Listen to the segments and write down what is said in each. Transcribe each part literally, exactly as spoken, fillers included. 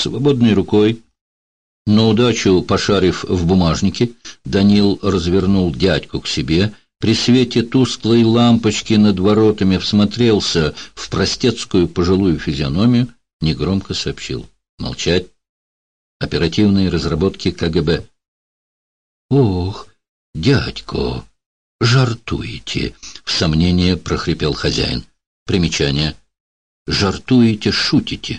Свободной рукой, на удачу пошарив в бумажнике, Данил развернул дядьку к себе, при свете тусклой лампочки над воротами всмотрелся в простецкую пожилую физиономию, негромко сообщил: «Молчать! Оперативные разработки КГБ». «Ох, дядько, жартуете!» — в сомнение прохрипел хозяин. Примечание: жартуете, шутите.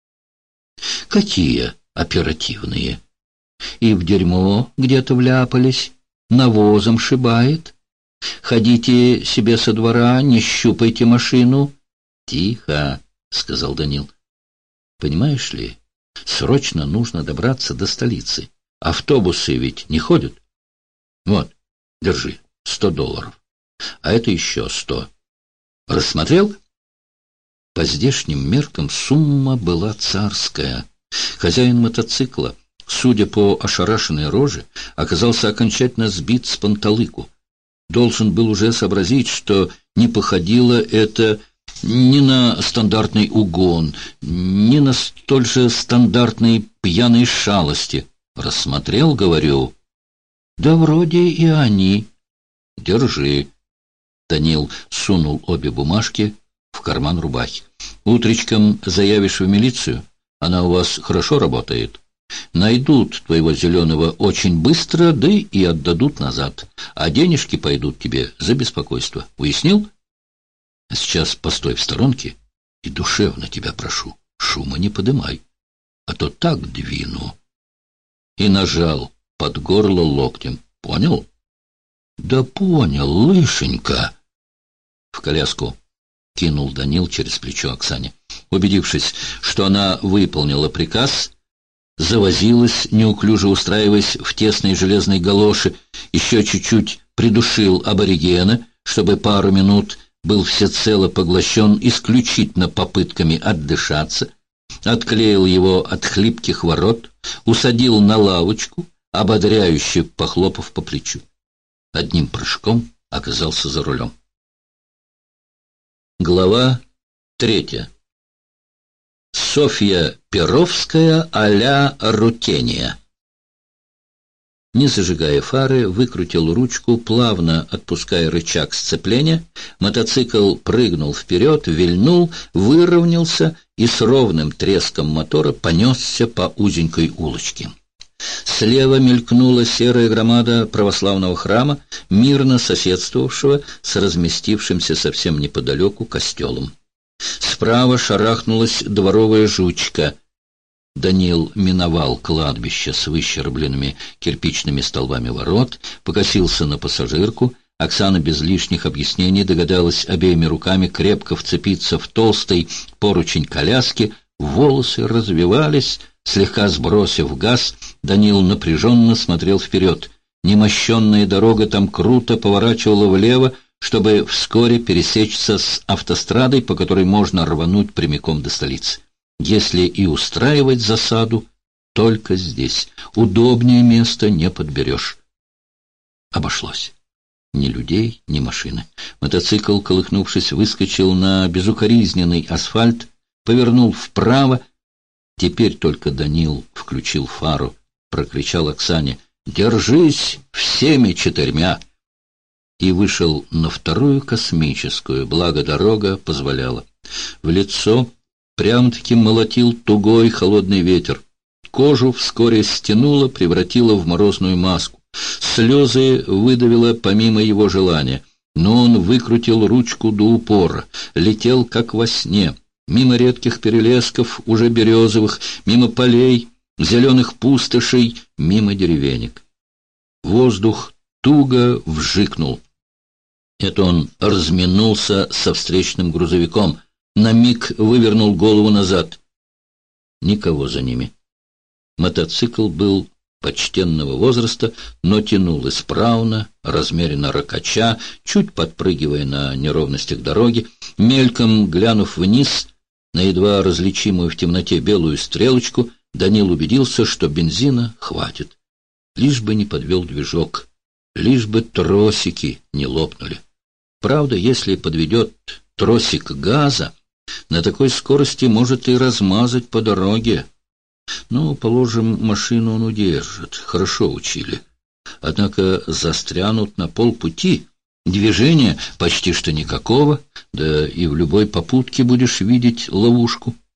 «Какие оперативные? И в дерьмо где-то вляпались, навозом шибает. Ходите себе со двора, не щупайте машину». «Тихо», — сказал Данил. «Понимаешь ли, срочно нужно добраться до столицы. Автобусы ведь не ходят. Вот, держи, сто долларов. А это еще сто. Рассмотрел?» По здешним меркам сумма была царская. Хозяин мотоцикла, судя по ошарашенной роже, оказался окончательно сбит с панталыку. Должен был уже сообразить, что не походило это ни на стандартный угон, ни на столь же стандартные пьяные шалости. Рассмотрел, говорю. «Да вроде и они». «Держи». Данил сунул обе бумажки в карман рубахи. «Утречком заявишь в милицию, она у вас хорошо работает. Найдут твоего зеленого очень быстро, да и отдадут назад. А денежки пойдут тебе за беспокойство. Уяснил? А сейчас постой в сторонке и душевно тебя прошу, шума не подымай, а то так двину». И нажал под горло локтем. «Понял?» «Да понял, лышенька». В коляску кинул Данил через плечо Оксане. Убедившись, что она выполнила приказ, завозилась, неуклюже устраиваясь в тесной железной галоши, еще чуть-чуть придушил аборигена, чтобы пару минут был всецело поглощен исключительно попытками отдышаться, отклеил его от хлипких ворот, усадил на лавочку, ободряюще похлопав по плечу. Одним прыжком оказался за рулем. Глава третья. Софья Перовская а-ля Рутения. Не зажигая фары, выкрутил ручку, плавно отпуская рычаг сцепления. Мотоцикл прыгнул вперед, вильнул, выровнялся и с ровным треском мотора понесся по узенькой улочке. Слева мелькнула серая громада православного храма, мирно соседствовавшего с разместившимся совсем неподалеку костелом. Справа шарахнулась дворовая жучка. Данил миновал кладбище с выщербленными кирпичными столбами ворот, покосился на пассажирку. Оксана без лишних объяснений догадалась обеими руками крепко вцепиться в толстый поручень коляски. Волосы развивались. Слегка сбросив газ, Данил напряженно смотрел вперед. Немощенная дорога там круто поворачивала влево, чтобы вскоре пересечься с автострадой, по которой можно рвануть прямиком до столицы. Если и устраивать засаду, только здесь. Удобнее места не подберешь. Обошлось. Ни людей, ни машины. Мотоцикл, колыхнувшись, выскочил на безукоризненный асфальт, повернул вправо. Теперь только Данил включил фару, прокричал Оксане: «Держись всеми четырьмя!» И вышел на вторую космическую, благо дорога позволяла. В лицо прям-таки молотил тугой холодный ветер. Кожу вскоре стянуло, превратило в морозную маску. Слезы выдавило помимо его желания, но он выкрутил ручку до упора, летел как во сне. Мимо редких перелесков, уже березовых, мимо полей, зеленых пустошей, мимо деревенек. Воздух туго вжикнул. Это он разминулся со встречным грузовиком, на миг вывернул голову назад. Никого за ними. Мотоцикл был почтенного возраста, но тянул исправно, размеренно ракача, чуть подпрыгивая на неровностях дороги. Мельком глянув вниз на едва различимую в темноте белую стрелочку, Данил убедился, что бензина хватит. Лишь бы не подвел движок, лишь бы тросики не лопнули. Правда, если подведет тросик газа, на такой скорости может и размазать по дороге. Ну, положим, машину он удержит. Хорошо учили. Однако застрянут на полпути. Движения почти что никакого, да и в любой попутке будешь видеть ловушку.